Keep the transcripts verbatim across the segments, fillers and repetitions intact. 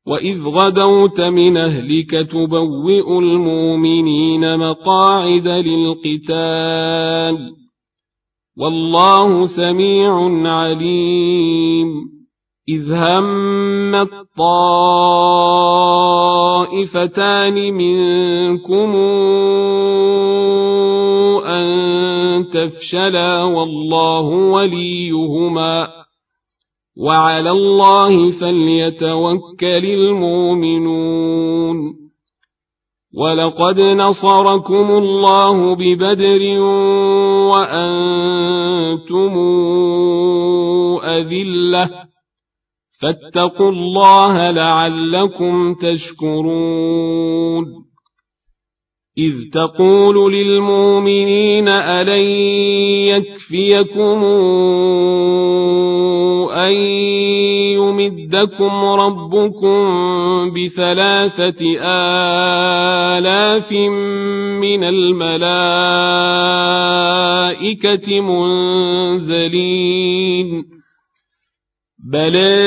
وإذ غدوت من أهلك تبوئ المؤمنين مقاعد للقتال والله سميع عليم إذ هم الطائفتان منكم أن تفشلا والله وليهما وعلى الله فليتوكل المؤمنون ولقد نصركم الله ببدر وأنتم أذلة فاتقوا الله لعلكم تشكرون إذ تقول للمؤمنين ألن يكفيكم أن يمدكم ربكم بثلاثة آلاف من الملائكة منزلين بلى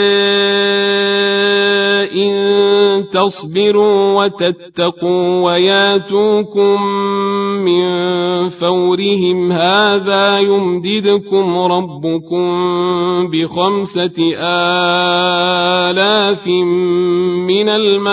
إن تصبروا وتتقوا وياتوكم من فورهم هذا يمددكم ربكم بخمسة آلاف من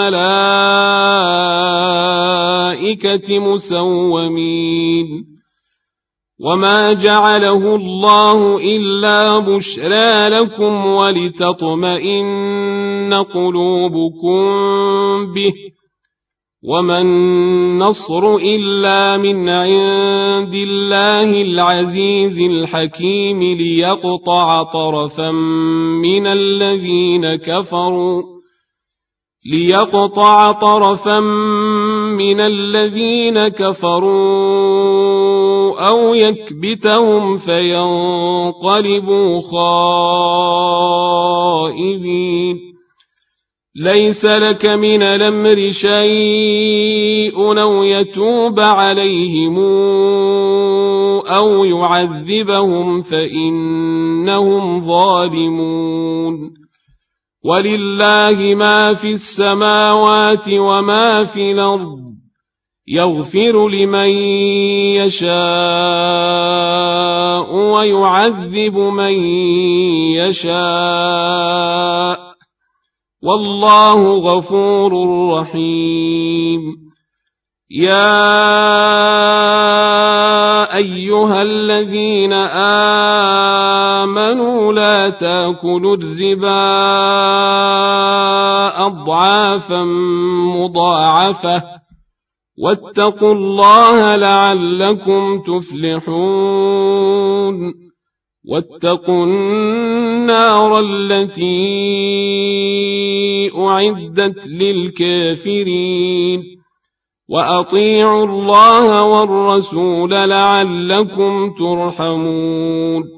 الملائكة مسومين وما جعله الله إلا بشرى لكم ولتطمئن قلوبكم به وما النصر إلا من عند الله العزيز الحكيم ليقطع طرفا من الذين كفروا ليقطع طرفا من الذين كفروا أو يكبتهم فينقلبوا خائبين ليس لك من الأمر شيء أو يتوب عليهم أو يعذبهم فإنهم ظالمون ولله ما في السماوات وما في الأرض يغفر لمن يشاء ويعذب من يشاء والله غفور رحيم يا أيها الذين آمنوا لا تأكلوا الربا أضعافا مضاعفة واتقوا الله لعلكم تفلحون واتقوا النار التي أعدت للكافرين وأطيعوا الله والرسول لعلكم ترحمون